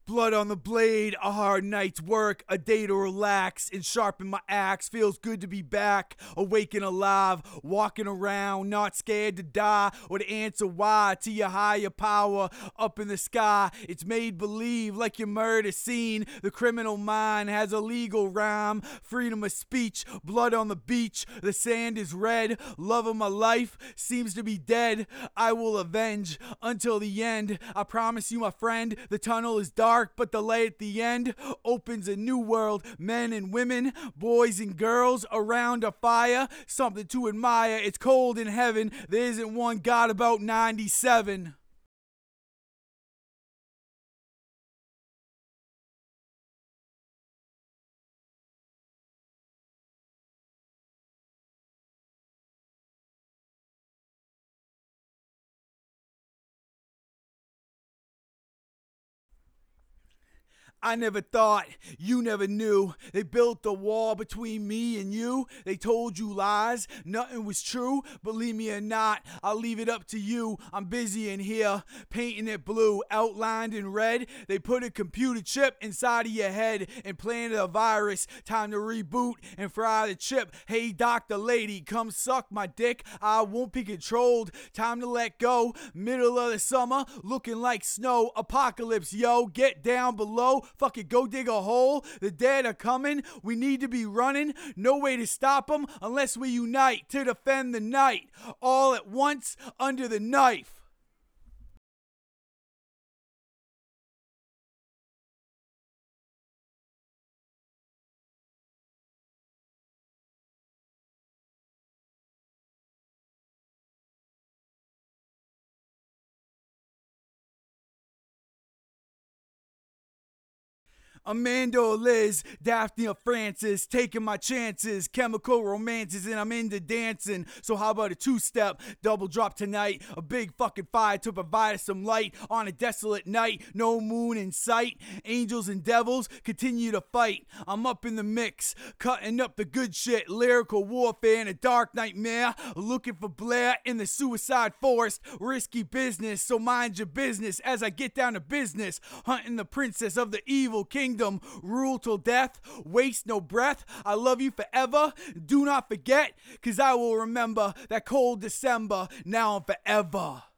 Blood on the blade, a hard night's work, a day to relax and sharpen my axe. Feels good to be back, awake and alive, walking around, not scared to die or to answer why to your higher power up in the sky. It's made believe like your murder scene. The criminal mind has a legal rhyme, freedom of speech, blood on the beach. The sand is red, love of my life seems to be dead. I will avenge until the end. I promise you, my friend, the tunnel is dark, but the light at the end opens a new world. Men and women, boys and girls around a fire, something to admire. It's cold in heaven. There isn't one God about 97. I never thought, you never knew. They built the wall between me and you. They told you lies, nothing was true. Believe me or not, I'll leave it up to you. I'm busy in here, painting it blue, outlined in red. They put a computer chip inside of your head and planted a virus. Time to reboot and fry the chip. Hey, Dr. Lady, come suck my dick. I won't be controlled. Time to let go. Middle of the summer, looking like snow. Apocalypse, yo, get down below. Fuck it, go dig a hole. The dead are coming. We need to be running. No way to stop them unless we unite to defend the night. All at once under the knife. Amanda or Liz, Daphne or Francis, taking my chances, chemical romances, and I'm into dancing. So how about a two-step, double drop tonight, a big fucking fire to provide us some light on a desolate night, no moon in sight, angels and devils continue to fight. I'm up in the mix, cutting up the good shit, lyrical warfare in a dark nightmare, looking for Blair in the suicide forest, risky business, so mind your business as I get down to business, hunting the princess of the evil kingdom. Rule till death, waste no breath. I love you forever. Do not forget, cause I will remember that cold December now and forever.